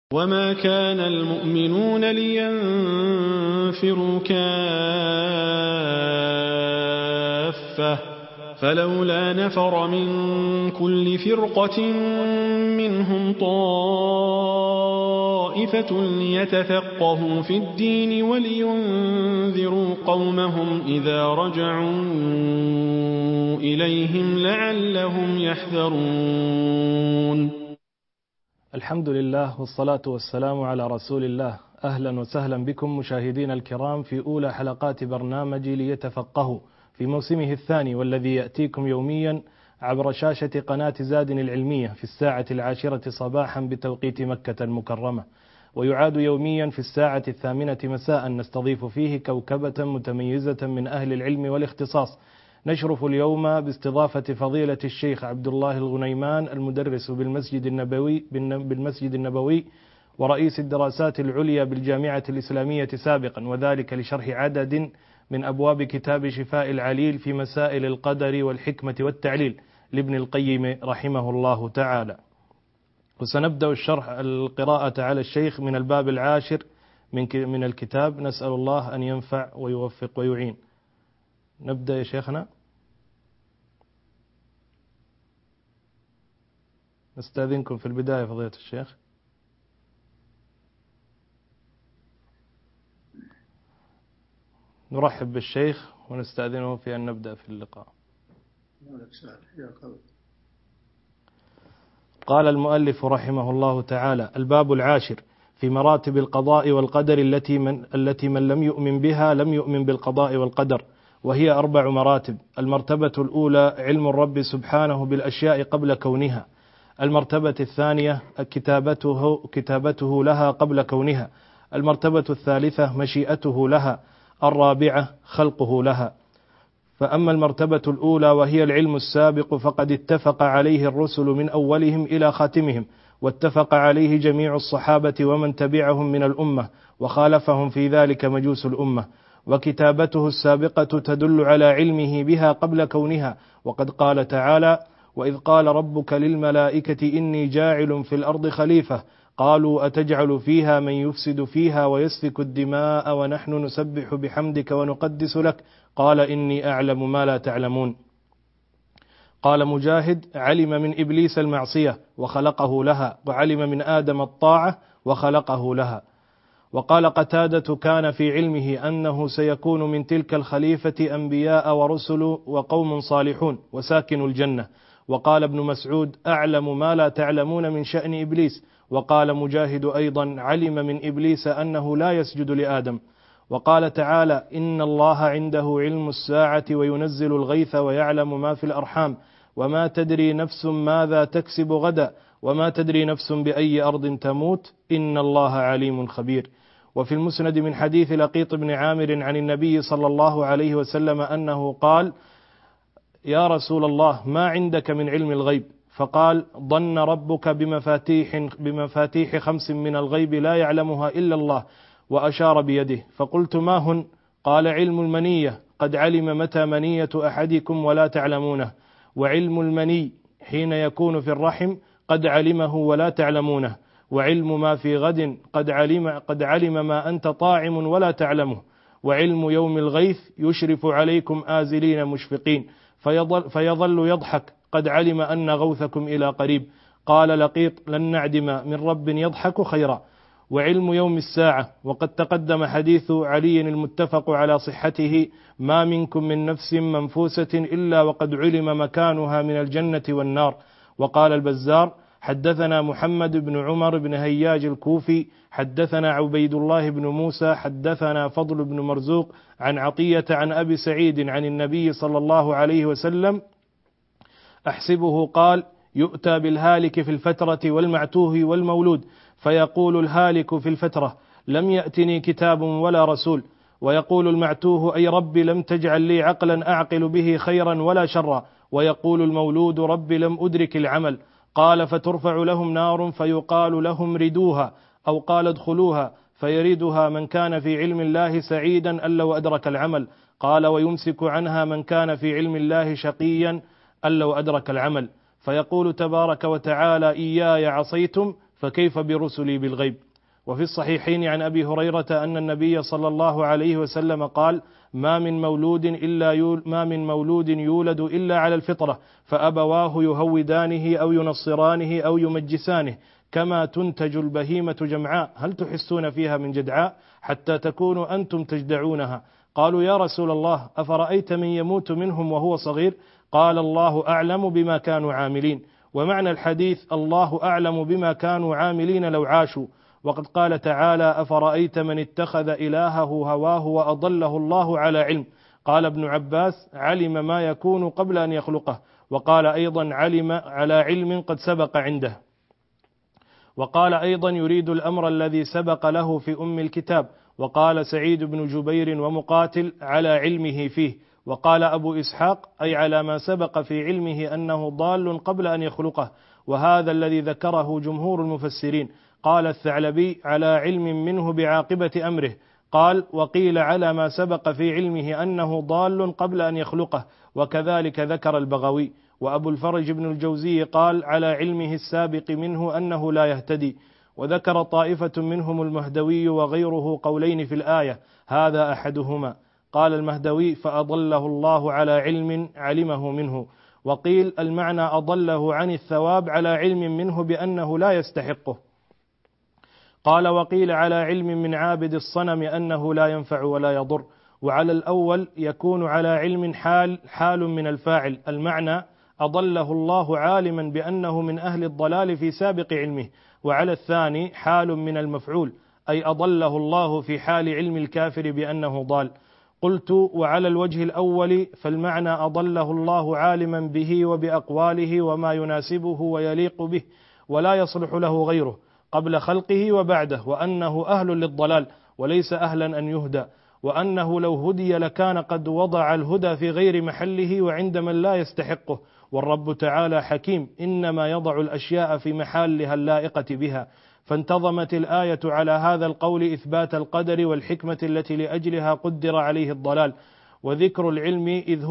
وما كان المؤمنون لينفروا كافة فلولا نفر من كل فرقة منهم طائفة ليتفقهوا في الدين ولينذروا قومهم إذا رجعوا إليهم لعلهم يحذرون. الحمد لله والصلاة والسلام على رسول الله. أهلا وسهلا بكم مشاهدين الكرام في أولى حلقات برنامج ليتفقهوا في موسمه الثاني، والذي يأتيكم يوميا عبر شاشة قناة زاد العلمية في الساعة 10 صباحا بتوقيت مكة المكرمة، ويعاد يوميا في الساعة 8 مساء نستضيف فيه كوكبة متميزة من أهل العلم والاختصاص. نشرف اليوم باستضافة فضيلة الشيخ عبد الله الغنيمان، المدرس بالمسجد النبوي ورئيس الدراسات العليا بالجامعة الإسلامية سابقا، وذلك لشرح عدد من أبواب كتاب شفاء العليل في مسائل القدر والحكمة والتعليل لابن القيم رحمه الله تعالى. وسنبدأ القراءة على الشيخ من الباب 10 من الكتاب. نسأل الله أن ينفع ويوفق ويعين. نبدأ يا شيخنا. نستأذنكم في البداية فضيلة الشيخ. نرحب بالشيخ ونستأذنه في أن نبدأ في اللقاء. قال المؤلف رحمه الله تعالى: الباب 10 في مراتب القضاء والقدر التي من لم يؤمن بها لم يؤمن بالقضاء والقدر، وهي 4 مراتب. المرتبة الأولى علم الرب سبحانه بالأشياء قبل كونها. المرتبة الثانية كتابته لها قبل كونها. المرتبة الثالثة مشيئته لها. الرابعة خلقه لها. فأما المرتبة الأولى وهي العلم السابق فقد اتفق عليه الرسل من أولهم إلى خاتمهم، واتفق عليه جميع الصحابة ومن تبعهم من الأمة، وخالفهم في ذلك مجوس الأمة. وكتابته السابقة تدل على علمه بها قبل كونها، وقد قال تعالى: وإذ قال ربك للملائكة إني جاعل في الأرض خليفة قالوا أتجعل فيها من يفسد فيها ويسفك الدماء ونحن نسبح بحمدك ونقدس لك قال إني أعلم ما لا تعلمون. قال مجاهد: علم من إبليس المعصية وخلقه لها، وعلم من آدم الطاعة وخلقه لها. وقال قتادة: كان في علمه أنه سيكون من تلك الخليفة أنبياء ورسل وقوم صالحون وساكن الجنة. وقال ابن مسعود: أعلم ما لا تعلمون من شأن إبليس. وقال مجاهد أيضا: علم من إبليس أنه لا يسجد لآدم. وقال تعالى: إن الله عنده علم الساعة وينزل الغيث ويعلم ما في الأرحام وما تدري نفس ماذا تكسب غدا وما تدري نفس بأي أرض تموت إن الله عليم خبير. وفي المسند من حديث لقيط بن عامر عن النبي صلى الله عليه وسلم أنه قال: يا رسول الله ما عندك من علم الغيب؟ فقال: ظن ربك بمفاتيح 5 من الغيب لا يعلمها إلا الله، وأشار بيده. فقلت: ما هن؟ قال: علم المنية قد علم متى منية أحدكم ولا تعلمونه، وعلم المني حين يكون في الرحم قد علمه ولا تعلمونه، وعلم ما في غد قد علم ما أنت طاعم ولا تعلمه، وعلم يوم الغيث يشرف عليكم آزلين مشفقين فيظل يضحك قد علم أن غوثكم إلى قريب. قال لقيط: لن نعدم من رب يضحك خيرا. وعلم يوم الساعة، وقد تقدم حديث علي المتفق على صحته: ما منكم من نفس منفوسة إلا وقد علم مكانها من الجنة والنار. وقال البزار: حدثنا محمد بن عمر بن هياج الكوفي حدثنا عبيد الله بن موسى حدثنا فضل بن مرزوق عن عطية عن أبي سعيد عن النبي صلى الله عليه وسلم أحسبه قال: يؤتى بالهالك في الفترة والمعتوه والمولود، فيقول الهالك في الفترة: لم يأتني كتاب ولا رسول، ويقول المعتوه: أي رب لم تجعل لي عقلا أعقل به خيرا ولا شرا، ويقول المولود: رب لم أدرك العمل. قال: فترفع لهم نار فيقال لهم ردوها، أو قال ادخلوها، فيريدها من كان في علم الله سعيدا أن لو أدرك العمل. قال: ويمسك عنها من كان في علم الله شقيا أن لو أدرك العمل. فيقول تبارك وتعالى: إياي عصيتم فكيف برسلي بالغيب؟ وفي الصحيحين عن أبي هريرة أن النبي صلى الله عليه وسلم قال: ما من مولود يولد إلا على الفطرة، فأبواه يهودانه أو ينصرانه أو يمجسانه، كما تنتج البهيمة جمعاء، هل تحسون فيها من جدعاء حتى تكونوا أنتم تجدعونها؟ قالوا: يا رسول الله، أفرأيت من يموت منهم وهو صغير؟ قال: الله أعلم بما كانوا عاملين. ومعنى الحديث: الله أعلم بما كانوا عاملين لو عاشوا. وقد قال تعالى: أفرأيت من اتخذ إلهه هواه وأضله الله على علم. قال ابن عباس: علم ما يكون قبل أن يخلقه. وقال أيضا: علم على علم قد سبق عنده. وقال أيضا: يريد الأمر الذي سبق له في أم الكتاب. وقال سعيد بن جبير ومقاتل: على علمه فيه. وقال أبو إسحاق: أي على ما سبق في علمه أنه ضال قبل أن يخلقه. وهذا الذي ذكره جمهور المفسرين. قال الثعلبي: على علم منه بعاقبة أمره. قال: وقيل على ما سبق في علمه أنه ضال قبل أن يخلقه. وكذلك ذكر البغوي. وأبو الفرج بن الجوزي قال: على علمه السابق منه أنه لا يهتدي. وذكر طائفة منهم المهدوي وغيره قولين في الآية، هذا أحدهما. قال المهدوي: فأضله الله على علم علمه منه. وقيل المعنى: أضله عن الثواب على علم منه بأنه لا يستحقه. قال: وقيل على علم من عابد الصنم أنه لا ينفع ولا يضر. وعلى الأول يكون على علم حال من الفاعل، المعنى: أضله الله عالما بأنه من أهل الضلال في سابق علمه. وعلى الثاني حال من المفعول، أي أضله الله في حال علم الكافر بأنه ضال. قلت: وعلى الوجه الأول فالمعنى: أضله الله عالما به وبأقواله وما يناسبه ويليق به ولا يصلح له غيره قبل خلقه وبعده، وأنه أهل للضلال وليس أهلا أن يهدى، وأنه لو هدي لكان قد وضع الهدى في غير محله وعند من لا يستحقه. والرب تعالى حكيم، إنما يضع الأشياء في محلها اللائقة بها. فانتظمت الآية على هذا القول إثبات القدر والحكمة التي لأجلها قدر عليه الضلال. وذكر العلم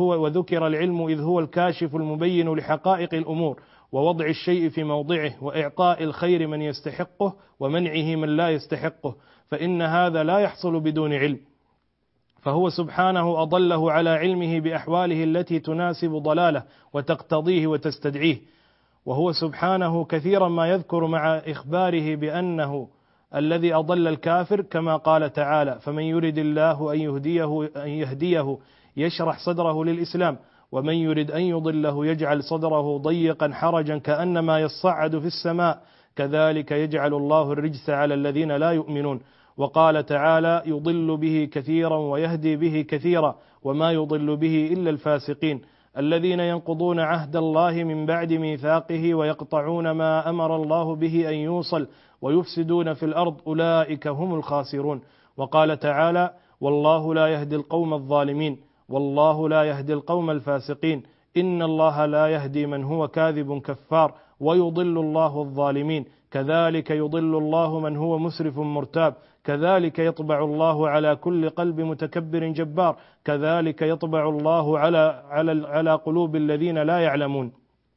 إذ هو الكاشف المبين لحقائق الأمور، ووضع الشيء في موضعه، وإعطاء الخير من يستحقه ومنعه من لا يستحقه، فإن هذا لا يحصل بدون علم. فهو سبحانه أضله على علمه بأحواله التي تناسب ضلاله وتقتضيه وتستدعيه. وهو سبحانه كثيرا ما يذكر مع إخباره بأنه الذي أضل الكافر، كما قال تعالى: فمن يرد الله أن يهديه يشرح صدره للإسلام، ومن يرد أن يضله يجعل صدره ضيقا حرجا كأنما يصعد في السماء، كذلك يجعل الله الرجس على الذين لا يؤمنون. وقال تعالى: يضل به كثيرا ويهدي به كثيرا وما يضل به إلا الفاسقين الذين ينقضون عهد الله من بعد ميثاقه ويقطعون ما أمر الله به أن يوصل ويفسدون في الأرض، أولئك هم الخاسرون. وقال تعالى: والله لا يهدي القوم الظالمين، والله لا يهدي القوم الفاسقين، إن الله لا يهدي من هو كاذب كفار، ويضل الله الظالمين، كذلك يضل الله من هو مسرف مرتاب، كذلك يطبع الله على كل قلب متكبر جبار، كذلك يطبع الله على قلوب الذين لا يعلمون.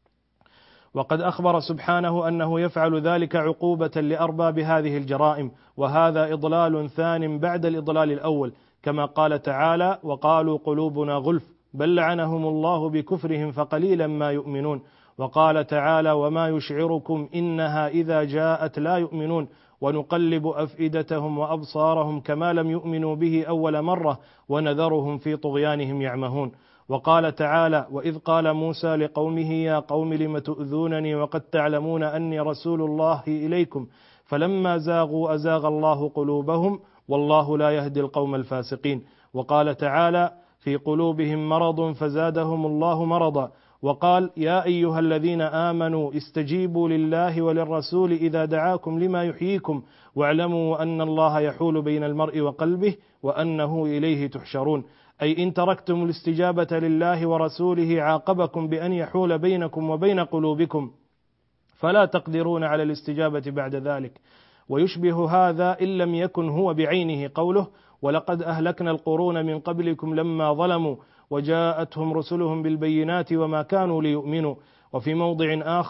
وقد أخبر سبحانه أنه يفعل ذلك عقوبة لأرباب هذه الجرائم، وهذا إضلال ثان بعد الإضلال الأول، كما قال تعالى: وقالوا قلوبنا غلف بل لعنهم الله بكفرهم فقليلا ما يؤمنون. وقال تعالى: وما يشعركم إنها إذا جاءت لا يؤمنون، ونقلب أفئدتهم وأبصارهم كما لم يؤمنوا به أول مرة ونذرهم في طغيانهم يعمهون. وقال تعالى: وإذ قال موسى لقومه يا قوم لم تؤذونني وقد تعلمون أني رسول الله إليكم فلما زاغوا أزاغ الله قلوبهم والله لا يهدي القوم الفاسقين. وقال تعالى: في قلوبهم مرض فزادهم الله مرضا. وقال: يا أيها الذين آمنوا استجيبوا لله وللرسول إذا دعاكم لما يحييكم واعلموا أن الله يحول بين المرء وقلبه وأنه إليه تحشرون. أي إن تركتم الاستجابة لله ورسوله عاقبكم بأن يحول بينكم وبين قلوبكم فلا تقدرون على الاستجابة بعد ذلك. ويشبه هذا إن لم يكن هو بعينه قوله: ولقد أهلكنا القرون من قبلكم لما ظلموا وجاءتهم رسلهم بالبينات وما كانوا ليؤمنوا. وفي موضع آخر: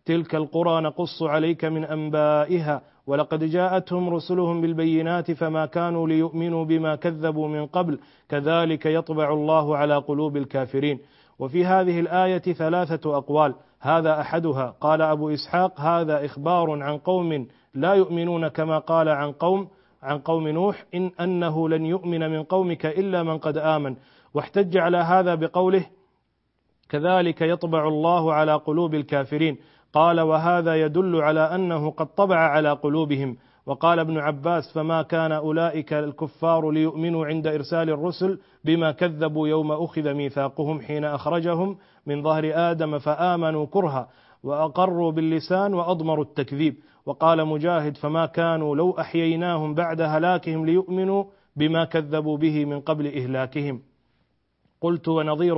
تلك القرى نقص عليك من أنبائها ولقد جاءتهم رسلهم بالبينات فما كانوا ليؤمنوا بما كذبوا من قبل كذلك يطبع الله على قلوب الكافرين. وفي هذه الآية 3 أقوال، هذا أحدها. قال أبو إسحاق: هذا إخبار عن قوم لا يؤمنون كما قال عن قوم نوح إن أنه لن يؤمن من قومك إلا من قد آمن. واحتج على هذا بقوله كذلك يطبع الله على قلوب الكافرين. قال: وهذا يدل على أنه قد طبع على قلوبهم. وقال ابن عباس: فما كان أولئك الكفار ليؤمنوا عند إرسال الرسل بما كذبوا يوم أخذ ميثاقهم حين أخرجهم من ظهر آدم فآمنوا كرها وأقروا باللسان وأضمروا التكذيب. وقال مجاهد: فما كانوا لو أحييناهم بعد هلاكهم ليؤمنوا بما كذبوا به من قبل إهلاكهم. قلت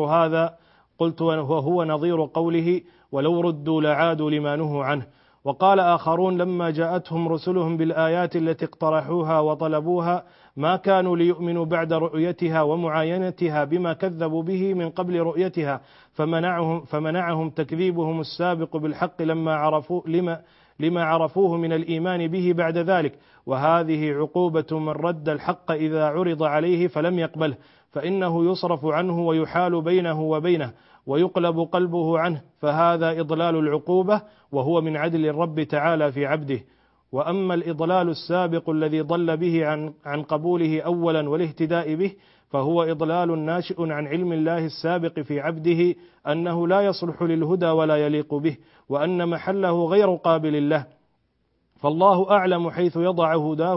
وهو نظير قوله: ولو ردوا لعادوا لما نهوا عنه. وقال آخرون: لما جاءتهم رسلهم بالآيات التي اقترحوها وطلبوها ما كانوا ليؤمنوا بعد رؤيتها ومعاينتها بما كذبوا به من قبل رؤيتها فمنعهم تكذيبهم السابق بالحق لما عرفوه من الإيمان به بعد ذلك. وهذه عقوبة من رد الحق إذا عرض عليه فلم يقبله، فإنه يصرف عنه ويحال بينه وبينه ويقلب قلبه عنه، فهذا إضلال العقوبة وهو من عدل الرب تعالى في عبده. وأما الإضلال السابق الذي ضل به عن قبوله أولا والاهتداء به فهو إضلال ناشئ عن علم الله السابق في عبده أنه لا يصلح للهدى ولا يليق به، وأن محله غير قابل له، فالله أعلم حيث يضع هداه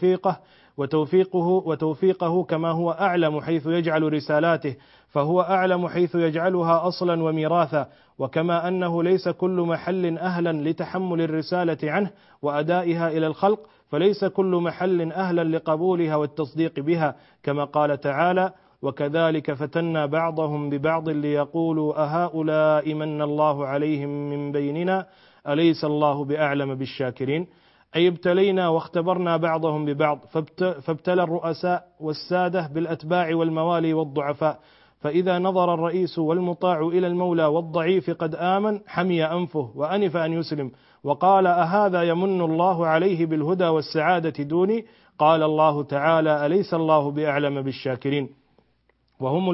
وتوفيقه كما هو أعلم حيث يجعل رسالاته، فهو أعلم حيث يجعلها أصلا وميراثا. وكما أنه ليس كل محل أهلا لتحمل الرسالة عنه وأدائها إلى الخلق فليس كل محل أهلا لقبولها والتصديق بها، كما قال تعالى: وكذلك فتنا بعضهم ببعض ليقولوا أهؤلاء من الله عليهم من بيننا أليس الله بأعلم بالشاكرين. أي ابتلينا واختبرنا بعضهم ببعض، فابتلى الرؤساء والسادة بالأتباع والموالي والضعفاء، فإذا نظر الرئيس والمطاع إلى المولى والضعيف قد آمن حمي أنفه وأنف أن يسلم، وقال: أهذا يمن الله عليه بالهدى والسعادة دوني؟ قال الله تعالى: أليس الله بأعلم بالشاكرين. وهم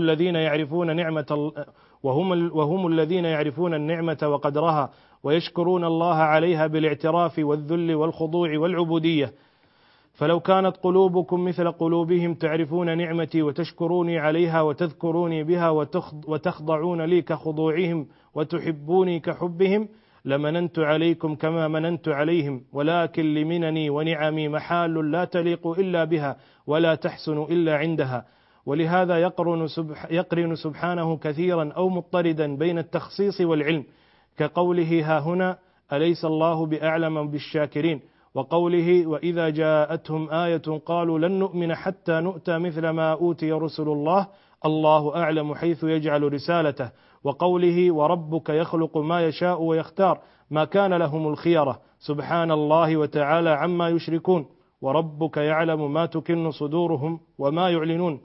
الذين يعرفون النعمة وقدرها ويشكرون الله عليها بالاعتراف والذل والخضوع والعبودية. فلو كانت قلوبكم مثل قلوبهم تعرفون نعمتي وتشكروني عليها وتذكروني بها وتخضعون لي كخضوعهم وتحبوني كحبهم لمننت عليكم كما مننت عليهم، ولكن لمنني ونعمي محال لا تليق إلا بها ولا تحسن إلا عندها. ولهذا يقرن سبحانه كثيرا أو مضطردا بين التخصيص والعلم، كقوله ها هنا: أليس الله بأعلم بالشاكرين، وقوله: وإذا جاءتهم آية قالوا لن نؤمن حتى نؤتى مثل ما أوتي رسل الله الله أعلم حيث يجعل رسالته، وقوله: وربك يخلق ما يشاء ويختار ما كان لهم الخيرة سبحان الله وتعالى عما يشركون، وربك يعلم ما تكن صدورهم وما يعلنون.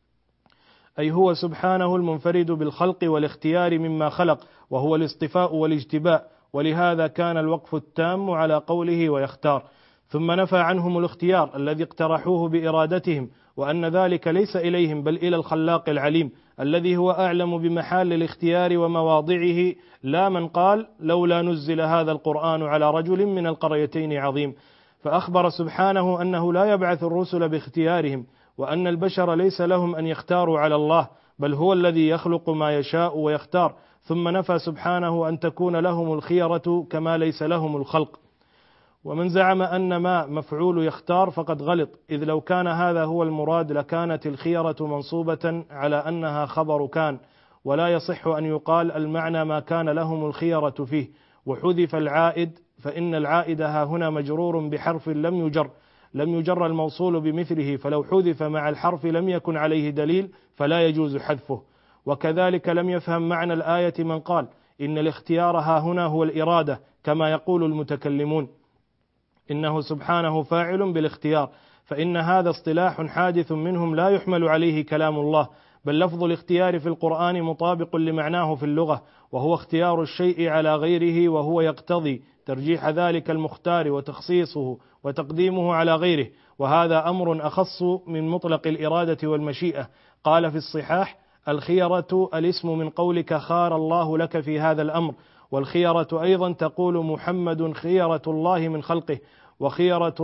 أي هو سبحانه المنفرد بالخلق والاختيار مما خلق، وهو الاصطفاء والاجتباء، ولهذا كان الوقف التام على قوله ويختار. ثم نفى عنهم الاختيار الذي اقترحوه بإرادتهم، وأن ذلك ليس إليهم بل إلى الخلاق العليم الذي هو أعلم بمحال الاختيار ومواضعه، لا من قال لولا نزل هذا القرآن على رجل من القريتين عظيم. فأخبر سبحانه أنه لا يبعث الرسل باختيارهم، وأن البشر ليس لهم أن يختاروا على الله، بل هو الذي يخلق ما يشاء ويختار. ثم نفى سبحانه أن تكون لهم الخيرة كما ليس لهم الخلق. ومن زعم أن ما مفعول يختار فقد غلط، إذ لو كان هذا هو المراد لكانت الخيرة منصوبة على أنها خبر كان، ولا يصح أن يقال المعنى ما كان لهم الخيرة فيه، وحذف العائد، فإن العائد ها هنا مجرور بحرف لم يجر الموصول بمثله، فلو حذف مع الحرف لم يكن عليه دليل فلا يجوز حذفه. وكذلك لم يفهم معنى الآية من قال إن الاختيار ها هنا هو الإرادة كما يقول المتكلمون، إنه سبحانه فاعل بالاختيار، فإن هذا اصطلاح حادث منهم لا يحمل عليه كلام الله، بل لفظ الاختيار في القرآن مطابق لمعناه في اللغة، وهو اختيار الشيء على غيره، وهو يقتضي ترجيح ذلك المختار وتخصيصه وتقديمه على غيره، وهذا أمر أخص من مطلق الإرادة والمشيئة. قال في الصحاح: الخيرة الاسم من قولك خار الله لك في هذا الأمر. والخيرة أيضا تقول محمد خيرة الله من خلقه، وخيرة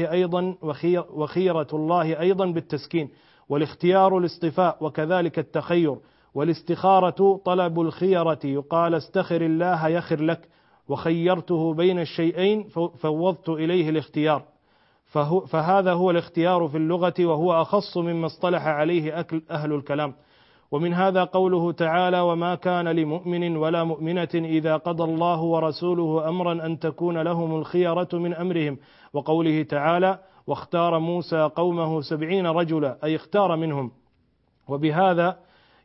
الله أيضا بالتسكين. والاختيار الاصطفاء، وكذلك التخير. والاستخارة طلب الخيرة، يقال استخر الله يخر لك، وخيرته بين الشيئين فوضت إليه الاختيار. فهذا هو الاختيار في اللغة، وهو أخص مما اصطلح عليه أهل الكلام. ومن هذا قوله تعالى: وما كان لمؤمن ولا مؤمنة إذا قضى الله ورسوله أمرا أن تكون لهم الخيرة من أمرهم. وقوله تعالى: واختار موسى قومه 70 رجلا، أي اختار منهم. وبهذا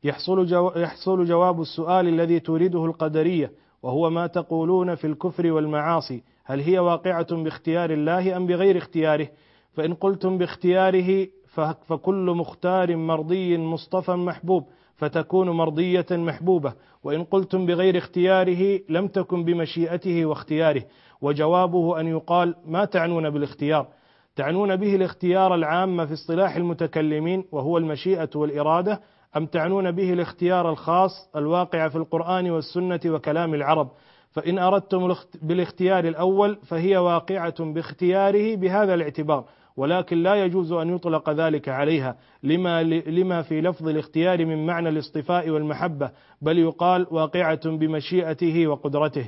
يحصل جواب السؤال الذي تريده القدرية، وهو ما تقولون في الكفر والمعاصي، هل هي واقعة باختيار الله أم بغير اختياره؟ فإن قلتم باختياره فكل مختار مرضي مصطفى محبوب، فتكون مرضية محبوبة. وإن قلتم بغير اختياره لم تكن بمشيئته واختياره. وجوابه أن يقال: ما تعنون بالاختيار؟ تعنون به الاختيار العام في اصطلاح المتكلمين، وهو المشيئة والإرادة، أم تعنون به الاختيار الخاص الواقع في القرآن والسنة وكلام العرب؟ فإن أردتم بالاختيار الأول فهي واقعة باختياره بهذا الاعتبار، ولكن لا يجوز أن يطلق ذلك عليها لما في لفظ الاختيار من معنى الاصطفاء والمحبة، بل يقال واقعة بمشيئته وقدرته.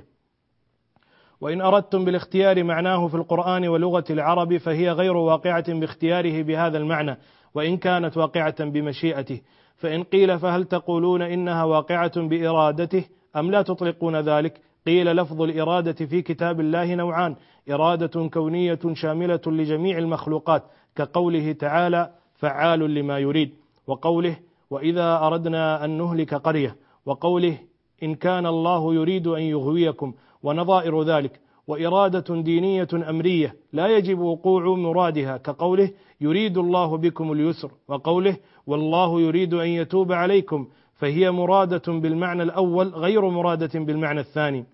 وإن أردتم بالاختيار معناه في القرآن ولغة العرب فهي غير واقعة باختياره بهذا المعنى، وإن كانت واقعة بمشيئته. فإن قيل: فهل تقولون إنها واقعة بإرادته أم لا تطلقون ذلك؟ قيل: لفظ الإرادة في كتاب الله نوعان: إرادة كونية شاملة لجميع المخلوقات، كقوله تعالى: فعال لما يريد، وقوله: وإذا أردنا أن نهلك قرية، وقوله: إن كان الله يريد أن يغويكم، ونظائر ذلك. وإرادة دينية أمرية لا يجب وقوع مرادها، كقوله: يريد الله بكم اليسر، وقوله: والله يريد أن يتوب عليكم، فهي مرادة بالمعنى الأول غير مرادة بالمعنى الثاني.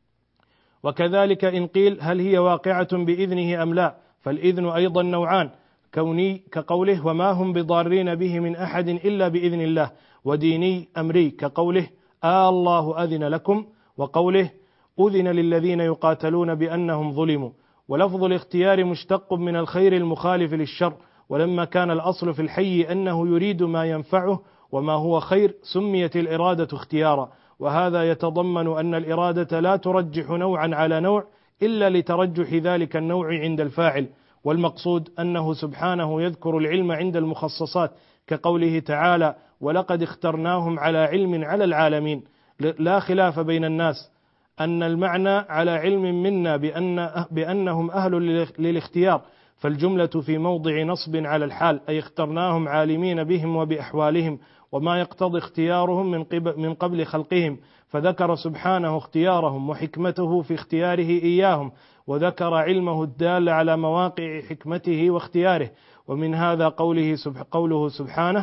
وكذلك إن قيل: هل هي واقعة بإذنه أم لا؟ فالإذن أيضا نوعان: كوني، كقوله: وما هم بضارين به من أحد إلا بإذن الله، وديني أمري، كقوله: الله أذن لكم، وقوله: أذن للذين يقاتلون بأنهم ظلموا. ولفظ الاختيار مشتق من الخير المخالف للشر، ولما كان الأصل في الحي أنه يريد ما ينفعه وما هو خير سميت الإرادة اختيارا. وهذا يتضمن أن الإرادة لا ترجح نوعا على نوع إلا لترجح ذلك النوع عند الفاعل. والمقصود أنه سبحانه يذكر العلم عند المخصصات، كقوله تعالى: ولقد اخترناهم على علم على العالمين. لا خلاف بين الناس أن المعنى على علم منا بأنهم أهل للاختيار، فالجملة في موضع نصب على الحال، أي اخترناهم عالمين بهم وبأحوالهم وما يقتضي اختيارهم من قبل خلقهم، فذكر سبحانه اختيارهم وحكمته في اختياره إياهم، وذكر علمه الدال على مواقع حكمته واختياره. ومن هذا قوله سبحانه: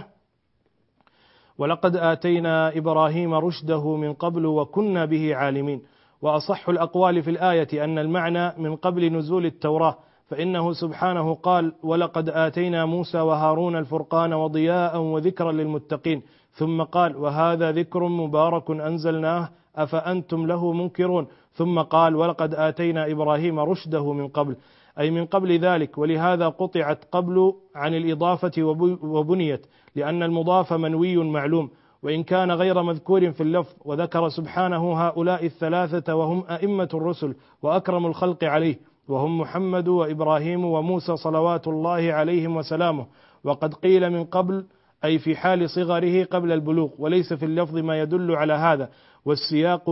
ولقد آتينا إبراهيم رشده من قبل وكنا به عالمين. وأصح الأقوال في الآية أن المعنى من قبل نزول التوراة، فإنه سبحانه قال: ولقد آتينا موسى وهارون الفرقان وضياء وذكرا للمتقين، ثم قال: وهذا ذكر مبارك أنزلناه أفأنتم له منكرون، ثم قال: ولقد آتينا إبراهيم رشده من قبل، أي من قبل ذلك. ولهذا قطعت قبل عن الإضافة وبنيت، لأن المضاف منوي معلوم وإن كان غير مذكور في اللفظ. وذكر سبحانه هؤلاء الثلاثة وهم أئمة الرسل وأكرم الخلق عليه، وهم محمد وإبراهيم وموسى صلوات الله عليهم وسلامه. وقد قيل من قبل أي في حال صغره قبل البلوغ، وليس في اللفظ ما يدل على هذا. والسياق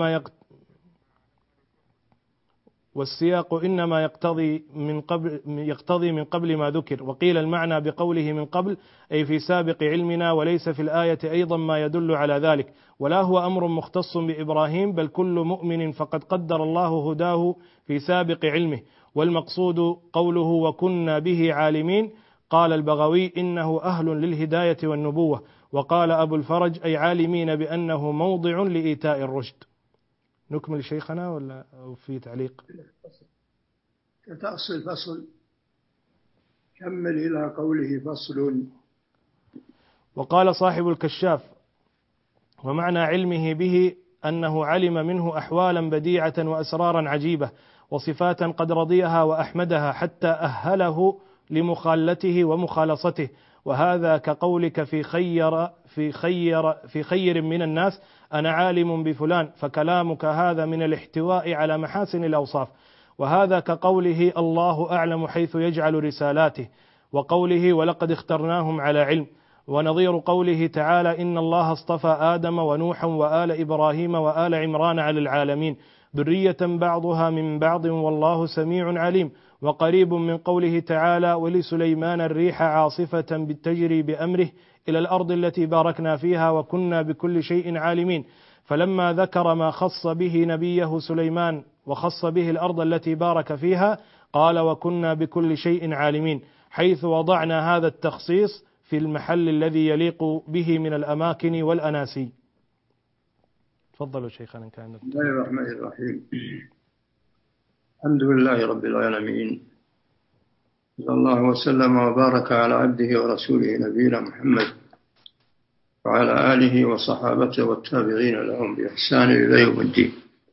إنما يقتضي من قبل ما ذكر. وقيل المعنى بقوله من قبل أي في سابق علمنا، وليس في الآية أيضا ما يدل على ذلك. ولا هو أمر مختص بإبراهيم، بل كل مؤمن فقد قدر الله هداه في سابق علمه. والمقصود قوله وكنا به عالمين. قال البغوي: إنه أهل للهداية والنبوة. وقال أبو الفرج أي عالمين بأنه موضع لإيتاء الرشد. نكمل شيخنا ولا في تعليق؟ تأصل فصل، كمل إلى قوله فصل. وقال صاحب الكشاف: ومعنى علمه به أنه علم منه أحوالا بديعة وأسرارا عجيبة وصفات قد رضيها وأحمدها حتى أهله لمخالته ومخالصته، وهذا كقولك في خير من الناس أنا عالم بفلان، فكلامك هذا من الاحتواء على محاسن الأوصاف. وهذا كقوله الله أعلم حيث يجعل رسالاته، وقوله ولقد اخترناهم على علم. ونظير قوله تعالى إن الله اصطفى آدم ونوحا وآل إبراهيم وآل عمران على العالمين ذرية بعضها من بعض والله سميع عليم. وقريب من قوله تعالى ولسليمان الريح عاصفة تجري بأمره إلى الأرض التي باركنا فيها وكنا بكل شيء عالمين. فلما ذكر ما خص به نبيه سليمان وخص به الأرض التي بارك فيها قال وكنا بكل شيء عالمين، حيث وضعنا هذا التخصيص في المحل الذي يليق به من الأماكن والأناسي. تفضلوا شيخنا. كان بسم الله الرحمن الرحيم. الحمد لله رب العالمين، صلى الله وسلم وبارك على عبده ورسوله نبينا محمد وعلى آله وصحابته والتابعين لهم بإحسان إلى يوم الدين.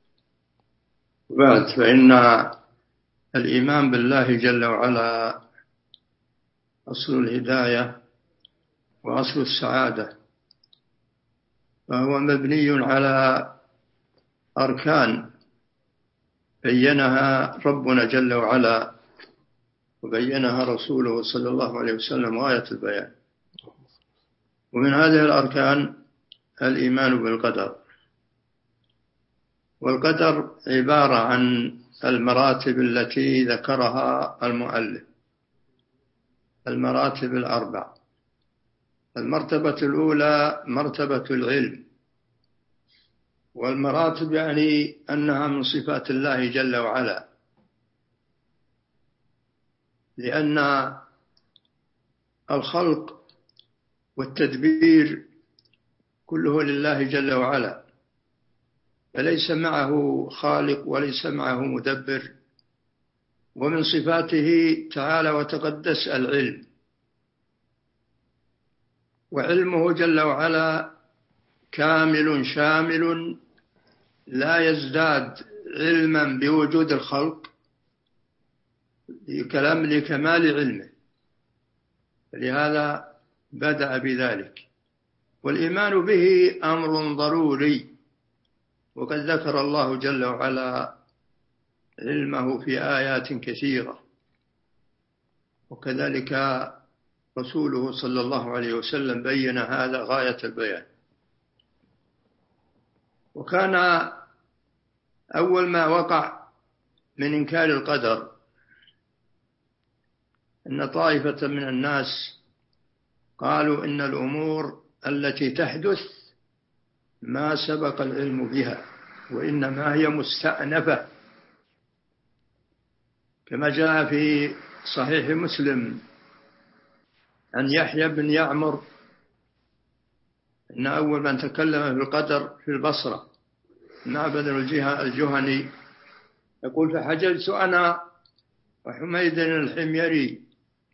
بعد، فإن الإيمان بالله جل وعلا أصل الهداية وأصل السعادة، فهو مبني على أركان بينها ربنا جل وعلا وبينها رسوله صلى الله عليه وسلم غاية البيان. ومن هذه الأركان الإيمان بالقدر. والقدر عبارة عن المراتب التي ذكرها المؤلف، المراتب الأربع. المرتبة الأولى مرتبة العلم، والمراتب يعني أنها من صفات الله جل وعلا، لأن الخلق والتدبير كله لله جل وعلا، فليس معه خالق وليس معه مدبر. ومن صفاته تعالى وتقدس العلم، وعلمه جل وعلا كامل شامل لا يزداد علما بوجود الخلق لكمال علمه، لهذا بدأ بذلك. والإيمان به أمر ضروري، وقد ذكر الله جل وعلا علمه في آيات كثيرة، وكذلك رسوله صلى الله عليه وسلم بين هذا غاية البيان. وكان أول ما وقع من إنكار القدر أن طائفة من الناس قالوا إن الأمور التي تحدث ما سبق العلم بها، وإنما هي مستأنفة، كما جاء في صحيح مسلم عن يحيى بن يعمر أن أول من تكلم في القدر في البصرة معبد الجهني، يقول فحجلت أنا وحميد الحميري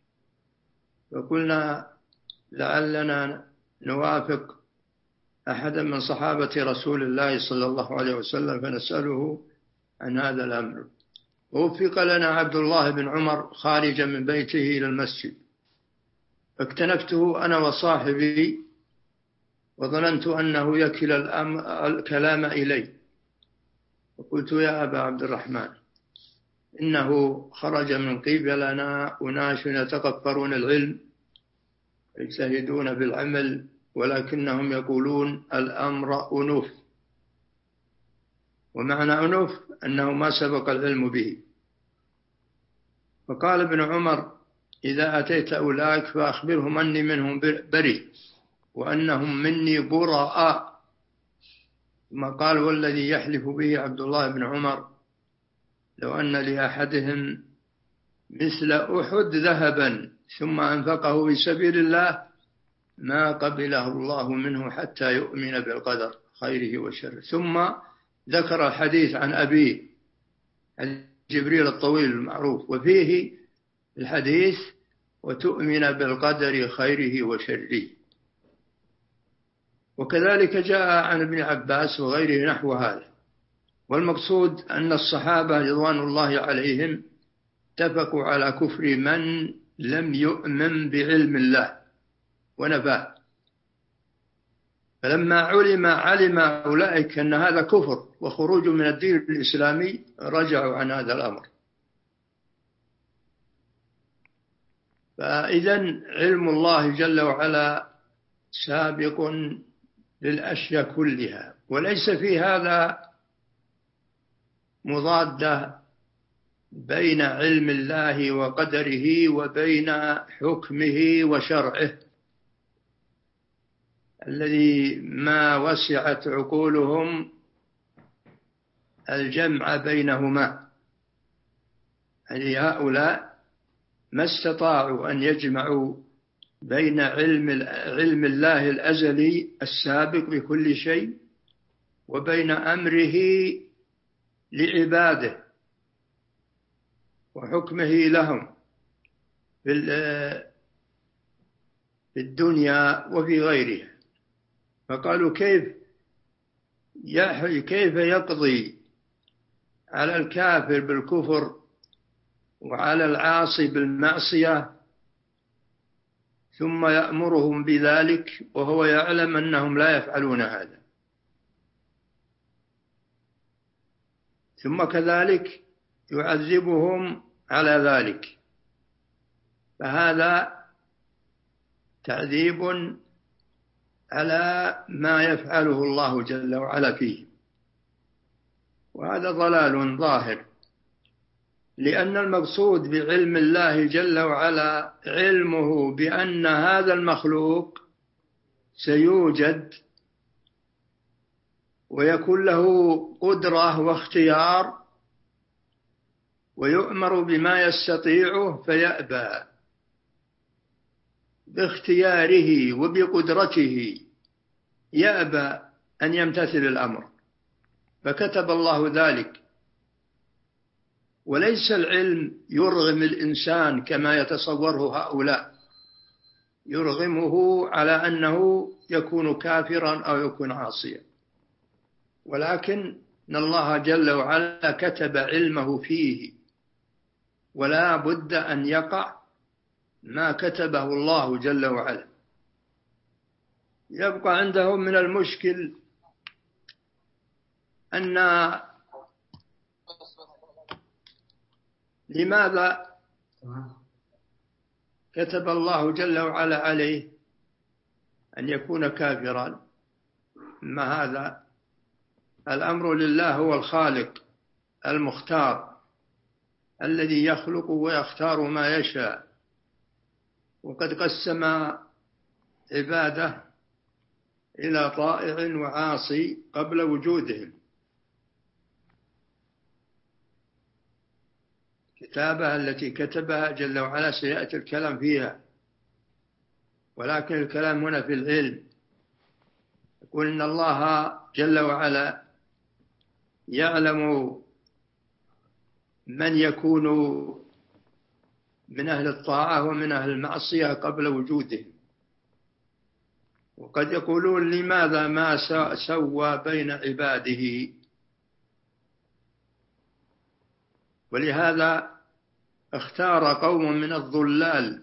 وقلنا لعلنا نوافق أحدا من صحابة رسول الله صلى الله عليه وسلم فنسأله عن هذا الأمر. ووفق لنا عبد الله بن عمر خارجا من بيته إلى المسجد، فاكتنفته أنا وصاحبي وظننت أنه يكل الكلام إلي، وقلت يا أبا عبد الرحمن إنه خرج من قبلنا أناس يتقفرون العلم يجتهدون بالعمل، ولكنهم يقولون الأمر أنوف، ومعنى أنوف أنه ما سبق العلم به. فقال ابن عمر إذا أتيت أولئك فأخبرهم أني منهم بريء وأنهم مني براء. ثم قال والذي يحلف به عبد الله بن عمر لو أن لأحدهم مثل أحد ذهبا ثم أنفقه في سبيل الله ما قبله الله منه حتى يؤمن بالقدر خيره وشره. ثم ذكر الحديث عن أبيه جبريل الطويل المعروف، وفيه الحديث وتؤمن بالقدر خيره وشره. وكذلك جاء عن ابن عباس وغيره نحو هذا. والمقصود أن الصحابة رضوان الله عليهم اتفقوا على كفر من لم يؤمن بعلم الله ونفاه. فلما علم أولئك أن هذا كفر وخروج من الدين الإسلامي رجعوا عن هذا الأمر. فإذن علم الله جل وعلا سابق للأشياء كلها، وليس في هذا مضادة بين علم الله وقدره وبين حكمه وشرعه الذي ما وسعت عقولهم الجمع بينهما. يعني هؤلاء ما استطاعوا أن يجمعوا بين علم الله الأزلي السابق بكل شيء وبين أمره لعباده وحكمه لهم في الدنيا وفي غيرها. فقالوا كيف يقضي على الكافر بالكفر وعلى العاصي بالمعصية ثم يأمرهم بذلك وهو يعلم أنهم لا يفعلون هذا، ثم كذلك يعذبهم على ذلك. فهذا تعذيب على ما يفعله الله جل وعلا فيه، وهذا ضلال ظاهر، لأن المقصود بعلم الله جل وعلا علمه بأن هذا المخلوق سيوجد ويكون له قدرة واختيار ويؤمر بما يستطيعه فيأبى باختياره وبقدرته، يأبى أن يمتثل الأمر، فكتب الله ذلك. وليس العلم يرغم الإنسان كما يتصوره هؤلاء، يرغمه على أنه يكون كافرا أو يكون عاصيا، ولكن إن الله جل وعلا كتب علمه فيه، ولا بد أن يقع ما كتبه الله جل وعلا. يبقى عندهم من المشكل أن لماذا كتب الله جل وعلا عليه أن يكون كافرا؟ ما هذا الأمر لله، هو الخالق المختار الذي يخلق ويختار ما يشاء، وقد قسم عباده إلى طائع وعاصي قبل وجودهم. كتابة التي كتبها جل وعلا سيأتي الكلام فيها، ولكن الكلام هنا في العلم. يقول إن الله جل وعلا يعلم من يكون من أهل الطاعة ومن أهل المعصية قبل وجودهم. وقد يقولون لماذا ما سوى بين عباده؟ ولهذا اختار قوم من الضلال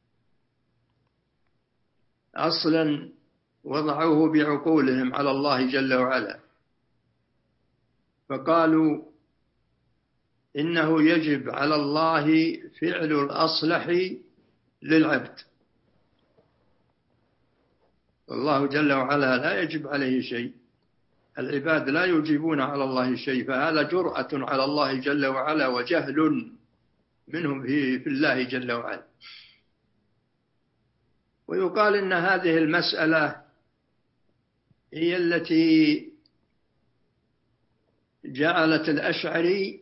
أصلا وضعوه بعقولهم على الله جل وعلا، فقالوا إنه يجب على الله فعل الأصلح للعبد، والله جل وعلا لا يجب عليه شيء، العباد لا يجيبون على الله شيء، فهذا جرأة على الله جل وعلا وجهل منهم في الله جل وعلا. ويقال إن هذه المسألة هي التي جعلت الأشعري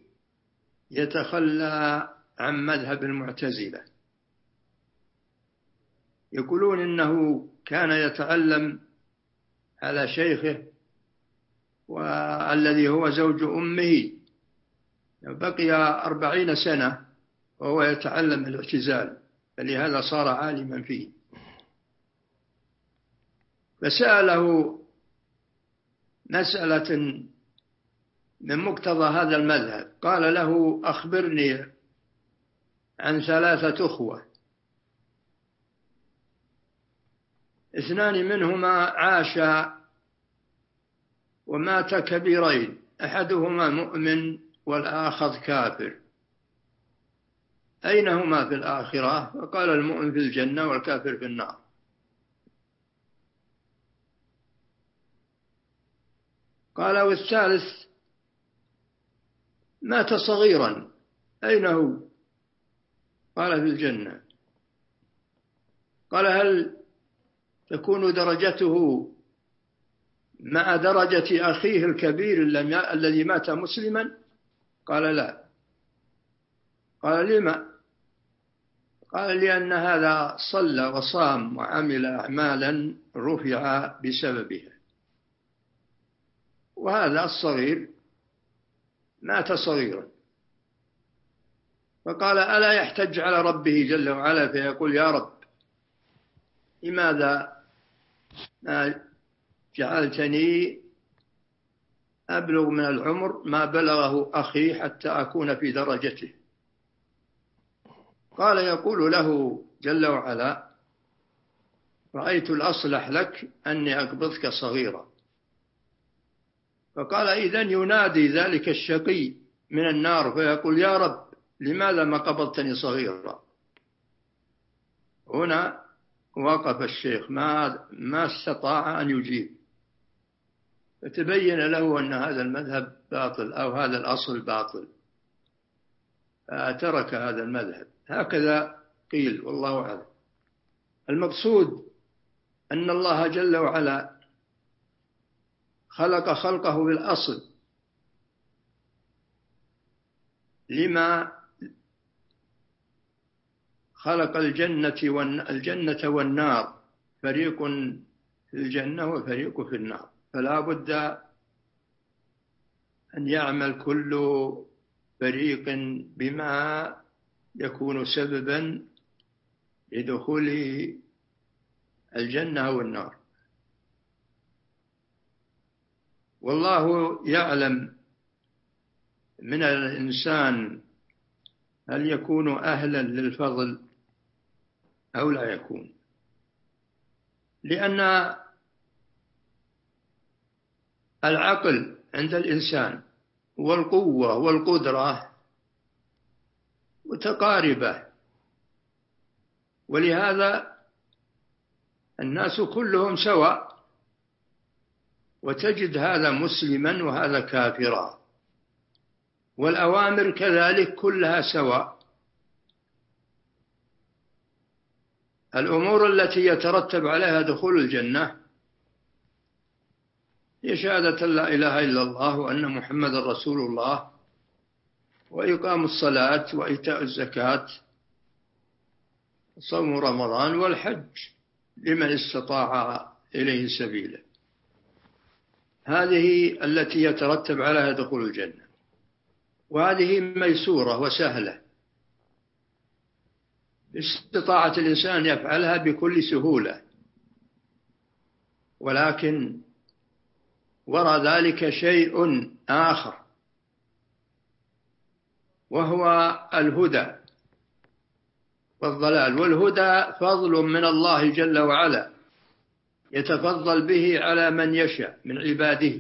يتخلى عن مذهب المعتزلة. يقولون إنه كان يتعلم على شيخه والذي هو زوج أمه، بقي 40 سنة وهو يتعلم الاعتزال، فلهذا صار عالما فيه. فسأله مسألة من مقتضى هذا المذهب، قال له: أخبرني عن 3 أخوة، 2 منهما عاشا ومات كبيرين، أحدهما مؤمن والآخر كافر، أين هما في الآخرة؟ فقال: المؤمن في الجنة والكافر في النار. قال: والثالث مات صغيرا، أين هو؟ قال: في الجنة. قال: هل تكون درجته مع درجة أخيه الكبير الذي مات مسلما؟ قال: لا. قال: لما؟ قال: لأن هذا صلى وصام وعمل أعمالا رفع بسببها، وهذا الصغير مات صغيرا. فقال: ألا يحتج على ربه جل وعلا فيقول: يا رب، لماذا ما جعلتني أبلغ من العمر ما بلغه أخي حتى أكون في درجته؟ قال: يقول له جل وعلا: رأيت الأصلح لك أني أقبضك صغيرا. فقال: إذن ينادي ذلك الشقي من النار فيقول: يا رب، لماذا ما قبضتني صغيرا؟ هنا وقف الشيخ ما استطاع أن يجيب، فتبين له أن هذا المذهب باطل أو هذا الأصل باطل، فترك هذا المذهب. هكذا قيل، والله أعلم. المقصود أن الله جل وعلا خلق خلقه بالأصل لما خلق الجنة والنار، فريق في الجنة وفريق في النار، فلا بد أن يعمل كل فريق بما يكون سببا لدخول الجنة والنار. والله يعلم من الإنسان هل يكون أهلا للفضل أو لا يكون، لأن العقل عند الإنسان والقوة والقدرة متقاربة، ولهذا الناس كلهم سواء، وتجد هذا مسلما وهذا كافرا، والأوامر كذلك كلها سواء. الأمور التي يترتب عليها دخول الجنة هي شهادة لا إله إلا الله وأن محمد رسول الله، وإقام الصلاة وإيتاء الزكاة وصوم رمضان والحج لمن استطاع إليه سبيلا. هذه التي يترتب عليها دخول الجنة، وهذه ميسورة وسهلة، استطاعة الإنسان يفعلها بكل سهولة، ولكن وراء ذلك شيء آخر، وهو الهدى والضلال. والهدى فضل من الله جل وعلا يتفضل به على من يشاء من عباده،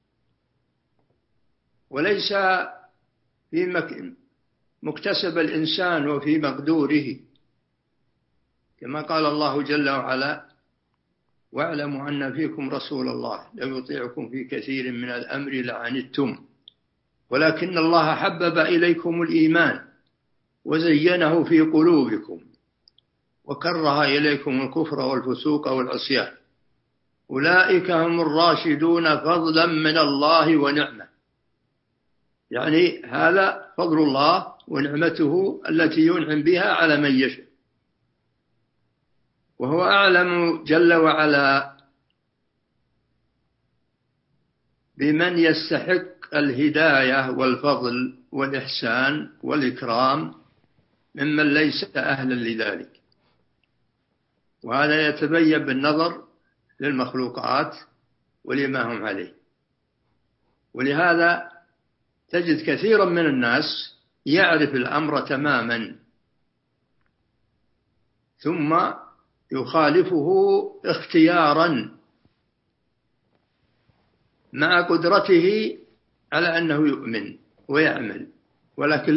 وليس في مكتسب الإنسان وفي مقدوره، كما قال الله جل وعلا: واعلموا أن فيكم رسول الله لو يطيعكم في كثير من الأمر لعنتم ولكن الله حبب إليكم الإيمان وزينه في قلوبكم وكره إليكم الكفر والفسوق والعصيان أولئك هم الراشدون فضلا من الله ونعمة. يعني هذا فضل الله ونعمته التي ينعم بها على من يشاء. وهو أعلم جل وعلا بمن يستحق الهداية والفضل والإحسان والإكرام ممن ليس أهلا لذلك، وهذا يتبين بالنظر للمخلوقات ولما هم عليه. ولهذا تجد كثيرا من الناس يعرف الأمر تماما ثم يخالفه اختيارا مع قدرته على أنه يؤمن ويعمل، ولكن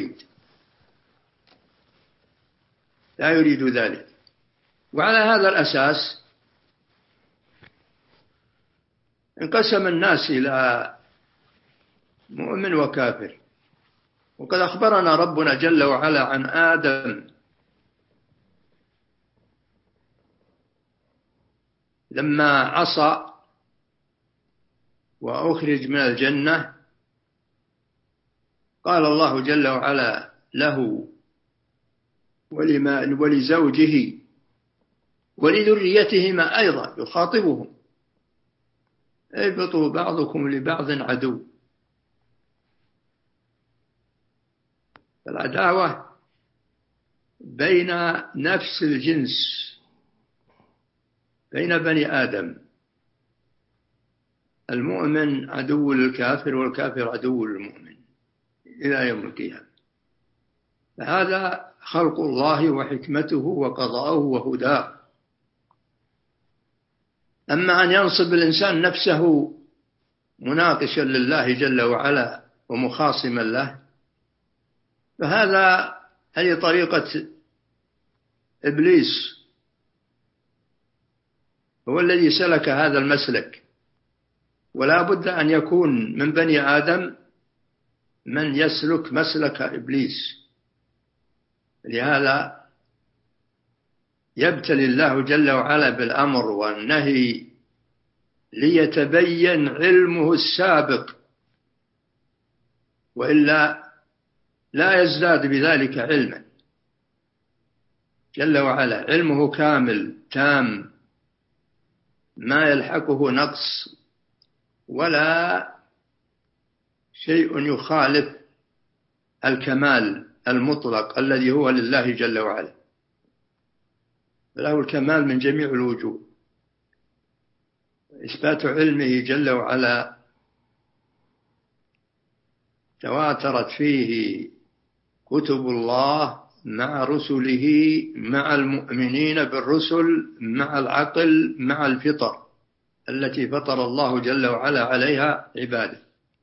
لا يريد ذلك. وعلى هذا الأساس انقسم الناس إلى مؤمن وكافر. وقد أخبرنا ربنا جل وعلا عن آدم لما عصى وأخرج من الجنة، قال الله جل وعلا له ولزوجه ولذريتهما أيضا يخاطبهم: اهبطوا بعضكم لبعض عدو. العداوة بين نفس الجنس، بين بني آدم، المؤمن عدو للكافر والكافر عدو للمؤمن إلى يوم القيامة. هذا خلق الله وحكمته وقضاءه وهداه. أما أن ينصب الإنسان نفسه مناقشا لله جل وعلا ومخاصما له، هذه طريقة إبليس، هو الذي سلك هذا المسلك. ولا بد أن يكون من بني آدم من يسلك مسلك إبليس. لهذا يبتلي الله جل وعلا بالأمر والنهي ليتبين علمه السابق، وإلا لا يزداد بذلك علما. جل وعلا علمه كامل تام، ما يلحقه نقص ولا شيء يخالف الكمال المطلق الذي هو لله جل وعلا، له الكمال من جميع الوجوه. إثبات علمه جل وعلا تواترت فيه كتب الله مع رسله، مع المؤمنين بالرسل، مع العقل، مع الفطر التي فطر الله جل وعلا عليها عباده.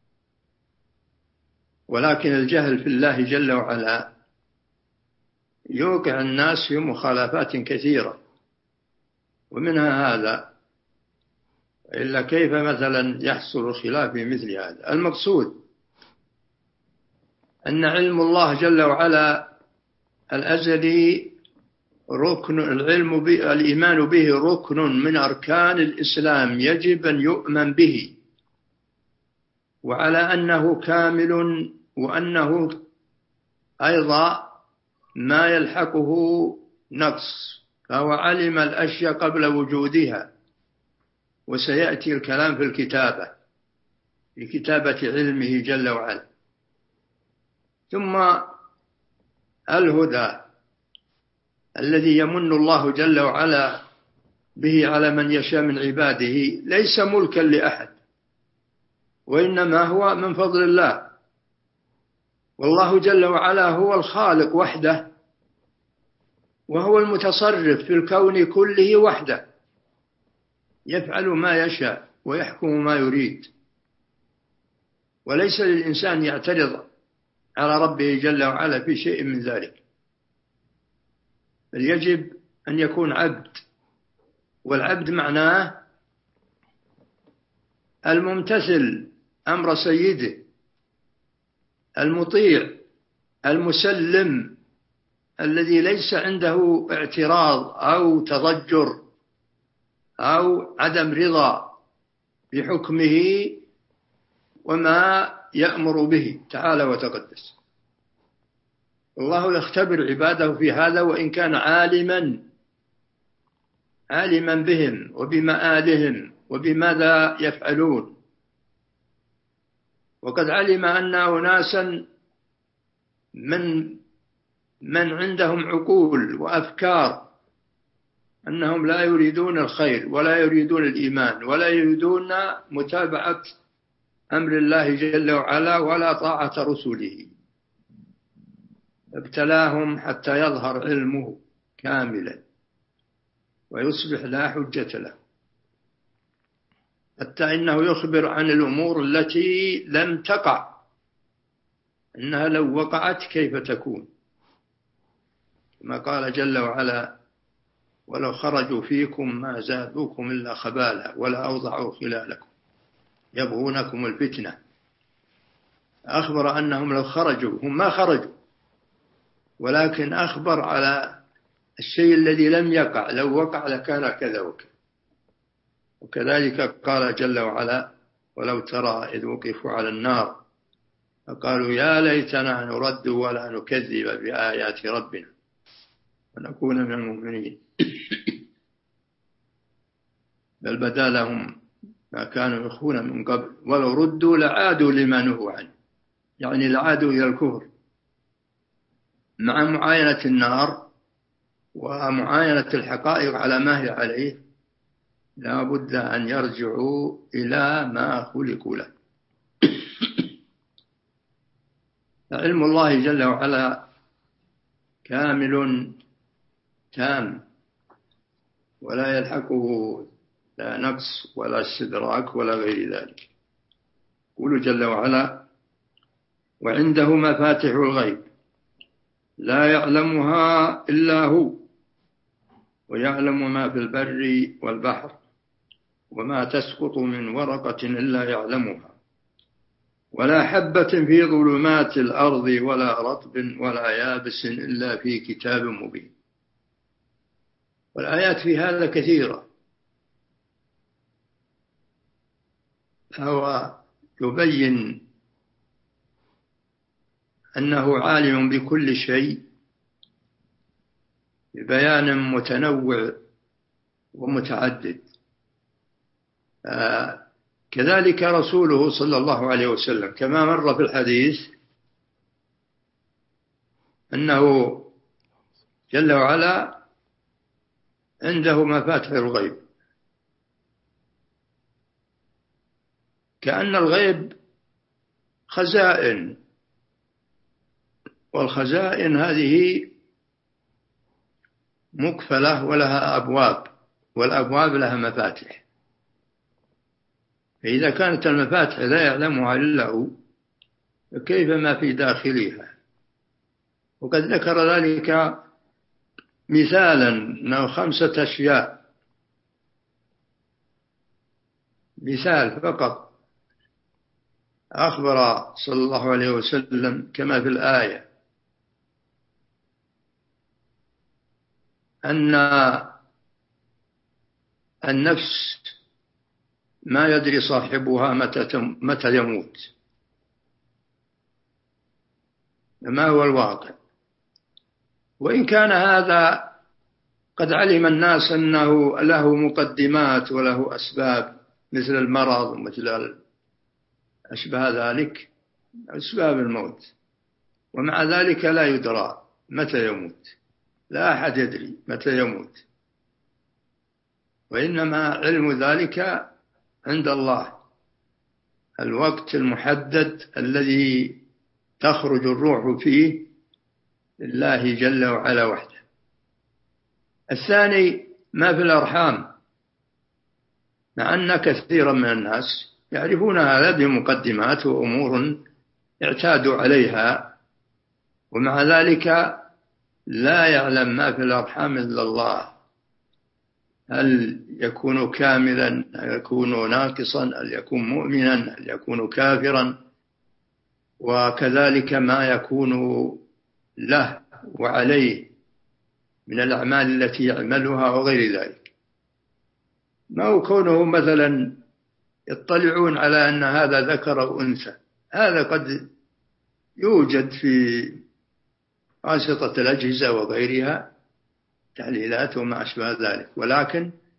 ولكن الجهل في الله جل وعلا يوقع الناس في مخالفات كثيرة، ومنها هذا. إلا كيف مثلا يحصل الخلاف في مثل هذا؟ المقصود أن علم الله جل وعلا الأزلي ركن، الإيمان به ركن من أركان الإسلام، يجب أن يؤمن به وعلى أنه كامل، وأنه أيضا ما يلحقه نقص، فهو علم الأشياء قبل وجودها. وسيأتي الكلام في الكتابة، في كتابة علمه جل وعلا. ثم الهدى الذي يمن الله جل وعلا به على من يشاء من عباده ليس ملكا لأحد، وإنما هو من فضل الله. والله جل وعلا هو الخالق وحده، وهو المتصرف في الكون كله وحده، يفعل ما يشاء ويحكم ما يريد، وليس للإنسان يعترض على ربه جل وعلا في شيء من ذلك. بل يجب أن يكون عبد، والعبد معناه الممتثل أمر سيده، المطيع، المسلم، الذي ليس عنده اعتراض أو تضجر أو عدم رضا بحكمه وما يأمر به تعالى وتقدس. الله يختبر عباده في هذا، وإن كان عالما عالما بهم وبمآلهم وبماذا يفعلون، وقد علم أن أناسا من عندهم عقول وأفكار أنهم لا يريدون الخير ولا يريدون الإيمان ولا يريدون متابعة أمر الله جل وعلا ولا طاعة رسله، ابتلاهم حتى يظهر علمه كاملا ويصبح لا حجة له، حتى إنه يخبر عن الأمور التي لم تقع، إنها لو وقعت كيف تكون، كما قال جل وعلا: ولو خرجوا فيكم ما زادوكم إلا خبالا ولا أوضعوا خلالكم يبغونكم الفتنة. أخبر أنهم لو خرجوا، هم ما خرجوا، ولكن أخبر على الشيء الذي لم يقع، لو وقع لكان كذا وكذا. وكذلك قال جل وعلا: ولو ترى إذ وقفوا على النار فقالوا يا ليتنا نرد ولا نكذب بآيات ربنا ونكون من المؤمنين، بل بدا لهم ما كانوا يخفون من قبل ولو ردوا لعادوا لما نهوا عنه، يعني لعادوا إلى الكفر. مع معاينة النار ومعاينة الحقائق على ما هي عليه لا بد أن يرجعوا إلى ما خلقوا له. علم الله جل وعلا كامل تام ولا يلحقه لا نقص ولا استدراك ولا غير ذلك. يقول جل وعلا: وعنده مفاتح الغيب لا يعلمها إلا هو ويعلم ما في البر والبحر وما تسقط من ورقة إلا يعلمها ولا حبة في ظلمات الأرض ولا رطب ولا يابس إلا في كتاب مبين. والآيات في هذا كثيرة، فهو يبين أنه عالم بكل شيء ببيان متنوع ومتعدد. كذلك رسوله صلى الله عليه وسلم كما مر في الحديث أنه جل وعلا عنده مفاتح الغيب، كأن الغيب خزائن، والخزائن هذه مكفلة ولها أبواب، والأبواب لها مفاتح، فإذا كانت المفاتح لا يعلمها إلا هو فكيف ما في داخلها. وقد ذكر ذلك مثالا أنه 5 أشياء، مثال فقط. أخبر صلى الله عليه وسلم كما في الآية أن النفس ما يدري صاحبها متى يموت، ما هو الواقع. وإن كان هذا قد علم الناس أنه له مقدمات وله أسباب مثل المرض ومثل أشباه ذلك، أسباب الموت، ومع ذلك لا يدرى متى يموت، لا أحد يدري متى يموت، وإنما علم ذلك عند الله، الوقت المحدد الذي تخرج الروح فيه لله جل وعلا وحده. الثاني ما في الأرحام، مع أن كثيرا من الناس يعرفون هذا بمقدمات وأمور اعتادوا عليها، ومع ذلك لا يعلم ما في الأرحام إلا الله، هل يكون كاملا، هل يكون ناقصا، هل يكون مؤمنا، هل يكون كافرا، وكذلك ما يكون له وعليه من الأعمال التي يعملها وغير ذلك. ما هو كونه مثلا يطلعون على أن هذا ذكر أو أنثى، هذا قد يوجد في واسطة الأجهزة وغيرها تحليلات وما أشبه ذلك، ولكن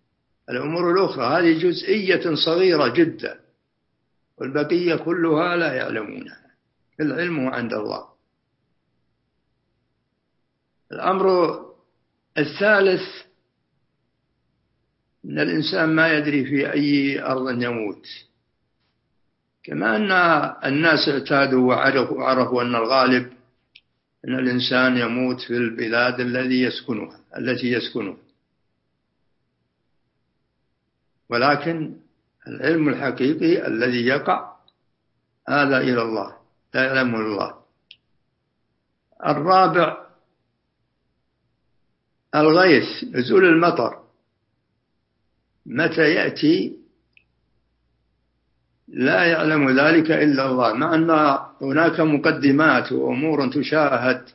الأمور الأخرى هذه جزئية صغيرة جدا، والبقية كلها لا يعلمونها، العلم عند الله. الأمر الثالث أن الإنسان ما يدري في أي أرض يموت، كما أن الناس اعتادوا وعرفوا أن الغالب أن الإنسان يموت في البلاد التي يسكنها، ولكن العلم الحقيقي الذي يقع هذا إلى الله، لا يعلمه الله. الرابع الغيث، نزول المطر، متى يأتي لا يعلم ذلك إلا الله، مع أن هناك مقدمات وأمور تشاهد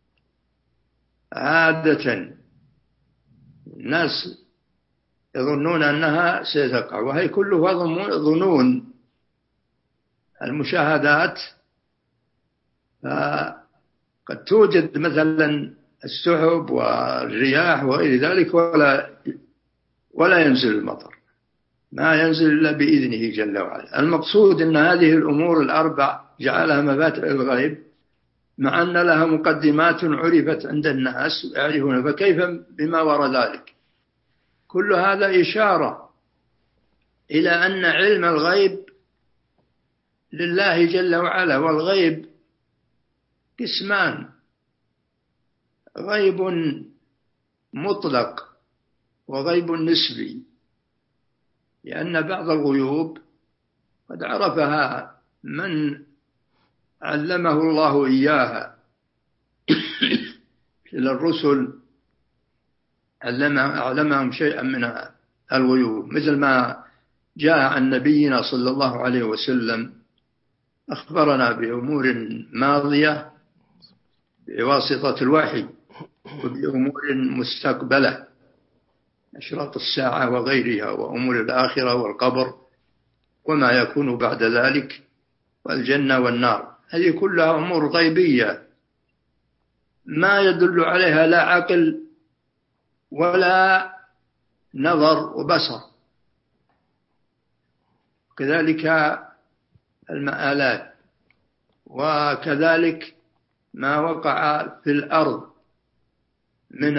عادة الناس يظنون أنها ستقع، وهي كلها ظنون. المشاهدات قد توجد مثلا السحب والرياح وغير ذلك ولا ينزل المطر، ما ينزل إلا بإذنه جل وعلا. المقصود أن هذه الأمور الأربع جعلها مفاتيح الغيب، مع أن لها مقدمات عرفت عند الناس يعرفون، فكيف بما وراء ذلك؟ كل هذا إشارة إلى أن علم الغيب لله جل وعلا، والغيب قسمان: غيب مطلق وغيب نسبي، لأن بعض الغيوب قد عرفها من علمه الله إياها إلى الرسل، علمهم شيئا من الغيوب، مثل ما جاء عن نبينا صلى الله عليه وسلم، أخبرنا بأمور ماضية بواسطة الوحي، وبأمور مستقبلة، أشراط الساعة وغيرها، وأمور الآخرة والقبر وما يكون بعد ذلك، والجنة والنار. هذه كلها أمور غيبية ما يدل عليها لا عقل ولا نظر وبصر. كذلك المآلات، وكذلك ما وقع في الأرض من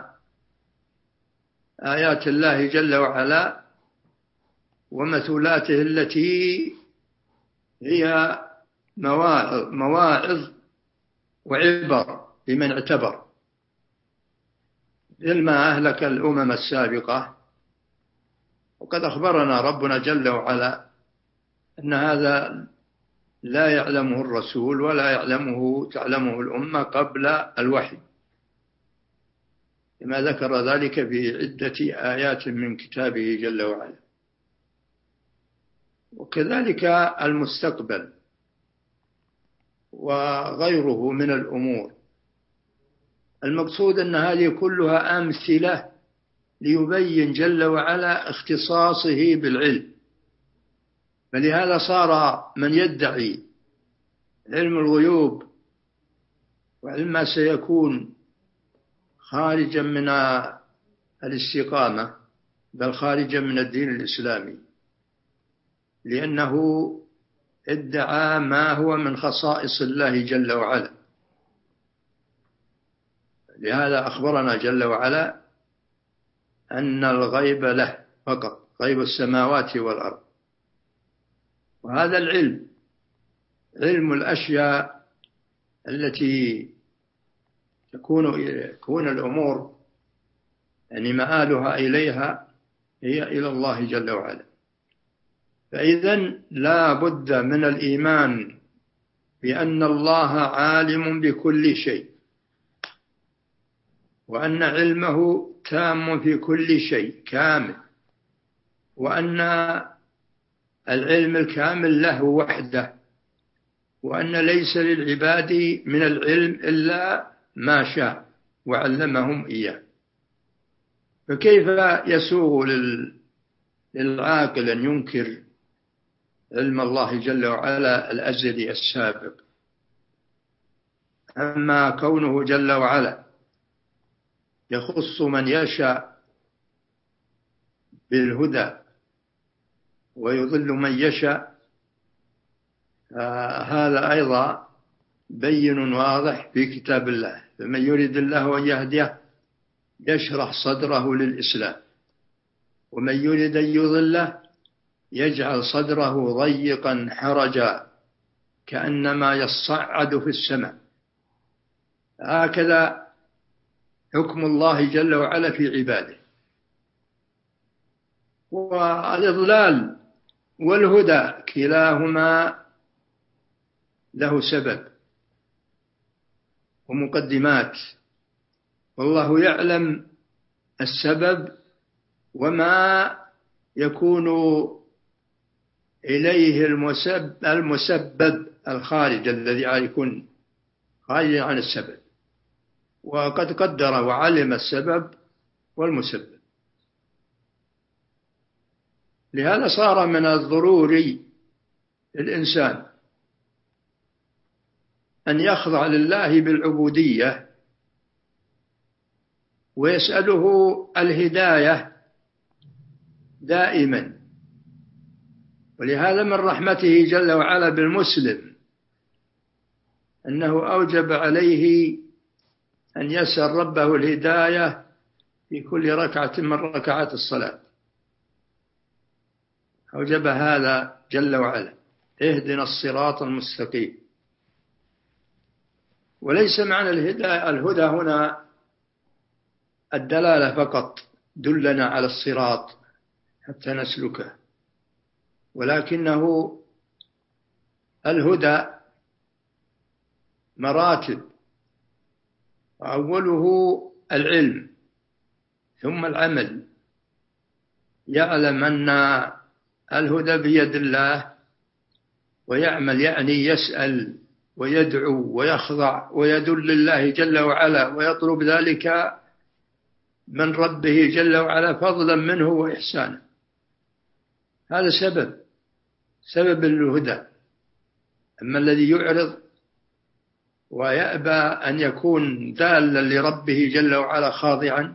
آيات الله جل وعلا ومثولاته التي هي مواعظ وعبر لمن اعتبر، مثل ما أهلك الأمم السابقة. وقد أخبرنا ربنا جل وعلا أن هذا لا يعلمه الرسول ولا تعلمه الأمة قبل الوحي، كما ذكر ذلك في عدة آيات من كتابه جل وعلا. وكذلك المستقبل وغيره من الأمور. المقصود أن هذه كلها أمثلة ليبين جل وعلا اختصاصه بالعلم، فلهذا صار من يدعي علم الغيوب وعلم ما سيكون خارجا من الاستقامة، بل خارجا من الدين الإسلامي، لأنه ادعى ما هو من خصائص الله جل وعلا. لهذا أخبرنا جل وعلا أن الغيب له فقط، غيب السماوات والأرض. وهذا العلم علم الأشياء التي تكون الأمور يعني مآلها إليها هي إلى الله جل وعلا. فإذا لا بد من الإيمان بأن الله عالم بكل شيء، وأن علمه تام في كل شيء كامل، وأن العلم الكامل له وحده، وأن ليس للعباد من العلم إلا ما شاء وعلمهم إياه. فكيف يسوغ للعاقل أن ينكر علم الله جل وعلا الأزلي السابق؟ أما كونه جل وعلا يخص من يشاء بالهدى ويضل من يشاء. هذا أيضا بين واضح في كتاب الله. فمن يريد الله أن يهديه يشرح صدره للإسلام، ومن يريد أن يضله يجعل صدره ضيقا حرجا كأنما يصعد في السماء. هكذا حكم الله جل وعلا في عباده. والإضلال والهدى كلاهما له سبب ومقدمات، والله يعلم السبب وما يكون إليه المسبب الخارج الذي يكون خارجا عن السبب، وقد قدر وعلم السبب والمسبب. لهذا صار من الضروري للإنسان أن يخضع لله بالعبودية ويسأله الهداية دائما. ولهذا من رحمته جل وعلا بالمسلم أنه أوجب عليه أن يسأل ربه الهداية في كل ركعة من ركعات الصلاة. أوجب هذا جل وعلا: اهدنا الصراط المستقيم. وليس معنى الهدى هنا الدلالة فقط، دلنا على الصراط حتى نسلكه، ولكنه الهدى مراتب، أوله العلم ثم العمل. يعلم أن الهدى بيد الله ويعمل، يعني يسأل ويدعو ويخضع ويدل لله جل وعلا ويطلب ذلك من ربه جل وعلا فضلا منه وإحسانا. هذا سبب الهدى. أما الذي يعرض ويأبى أن يكون دالا لربه جل وعلا خاضعا،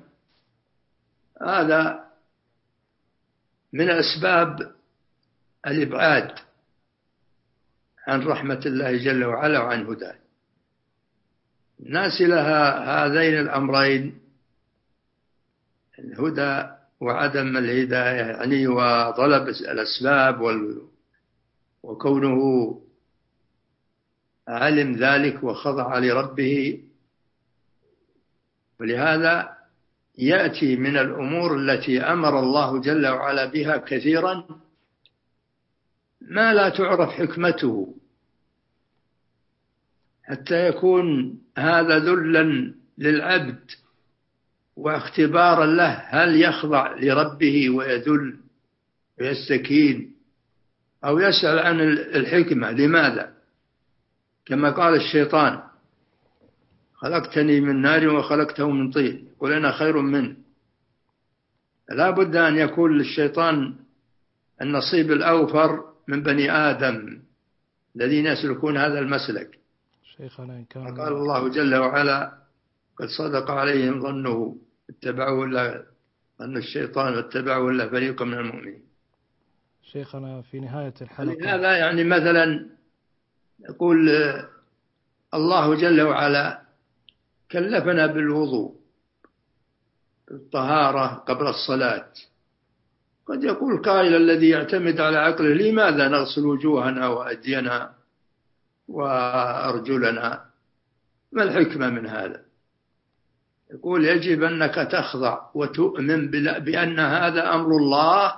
هذا من أسباب الإبعاد عن رحمة الله جل وعلا وعن هداه. الناس لها هذين الأمرين، الهدى وعدم الهداية، يعني وطلب الأسباب وكونه علم ذلك وخضع لربه. ولهذا يأتي من الأمور التي أمر الله جل وعلا بها كثيرا ما لا تعرف حكمته، حتى يكون هذا ذلا للعبد واختبارا له، هل يخضع لربه ويذل ويستكين أو يسأل عن الحكمة لماذا؟ كما قال الشيطان: خلقتني من نار وخلقته من طين قل أنا خير منه. لا بد أن يكون للشيطان النصيب الأوفر من بني آدم الذين يسلكون هذا المسلك. قال الله جل وعلا: قد صدق عليهم ظنه اتبعوا إلا ظن الشيطان واتبعوا إلا فريق من المؤمنين. شيخنا في نهاية الحلقة، هذا يعني مثلا يقول الله جل وعلا كلفنا بالوضوء، الطهارة قبل الصلاة. قد يقول قائل الذي يعتمد على عقله: لماذا نغسل وجوهنا وأيدينا وأرجلنا؟ ما الحكمة من هذا؟ يقول يجب أنك تخضع وتؤمن بأن هذا أمر الله،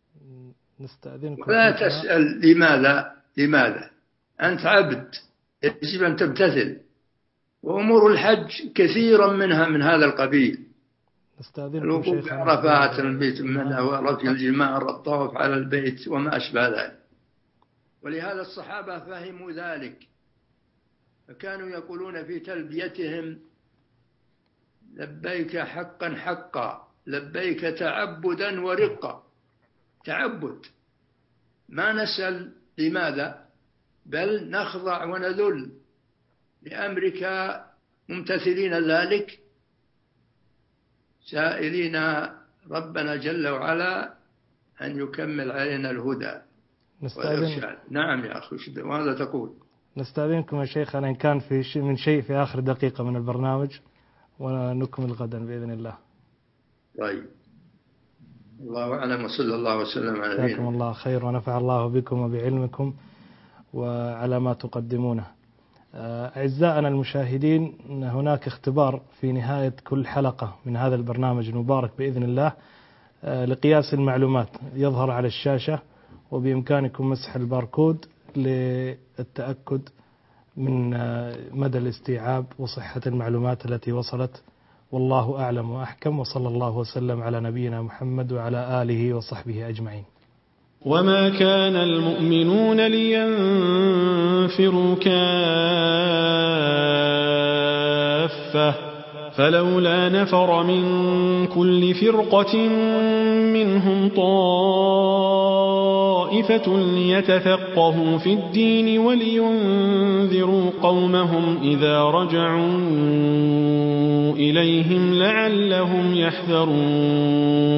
ولا تسأل لماذا. أنت عبد، يجب أن تمتثل. وأمور الحج كثيرا منها من هذا القبيل: الوقوف بعرفات، البيت منها، ورفع الجمار، الطواف على البيت، وما أشبه ذلك. ولهذا الصحابة فهموا ذلك، فكانوا يقولون في تلبيتهم: لبيك حقا حقا، لبيك تعبدا ورقا. تعبد، ما نسأل لماذا، بل نخضع ونذل لأمرك ممتثلين ذلك، سائلين ربنا جل وعلا أن يكمل علينا الهدى والإرشاد. نعم يا أخي، ماذا تقول؟ نستأذنكم يا شيخنا إن كان في من شيء في آخر دقيقة من البرنامج، ونكمل غدا بإذن الله. طيب، الله أعلم، وصلى الله وسلم على نبينا. جزاكم الله خير ونفع الله بكم وبعلمكم وعلى ما تقدمونه. أعزائنا المشاهدين، هناك اختبار في نهاية كل حلقة من هذا البرنامج المبارك بإذن الله لقياس المعلومات، يظهر على الشاشة، وبإمكانكم مسح الباركود للتأكد من مدى الاستيعاب وصحة المعلومات التي وصلت. والله أعلم وأحكم، وصلى الله وسلم على نبينا محمد وعلى آله وصحبه أجمعين. وما كان المؤمنون لينفروا كافة فلولا نفر من كل فرقة منهم طائفة ليتفقهوا في الدين ولينذروا قومهم إذا رجعوا إليهم لعلهم يحذرون.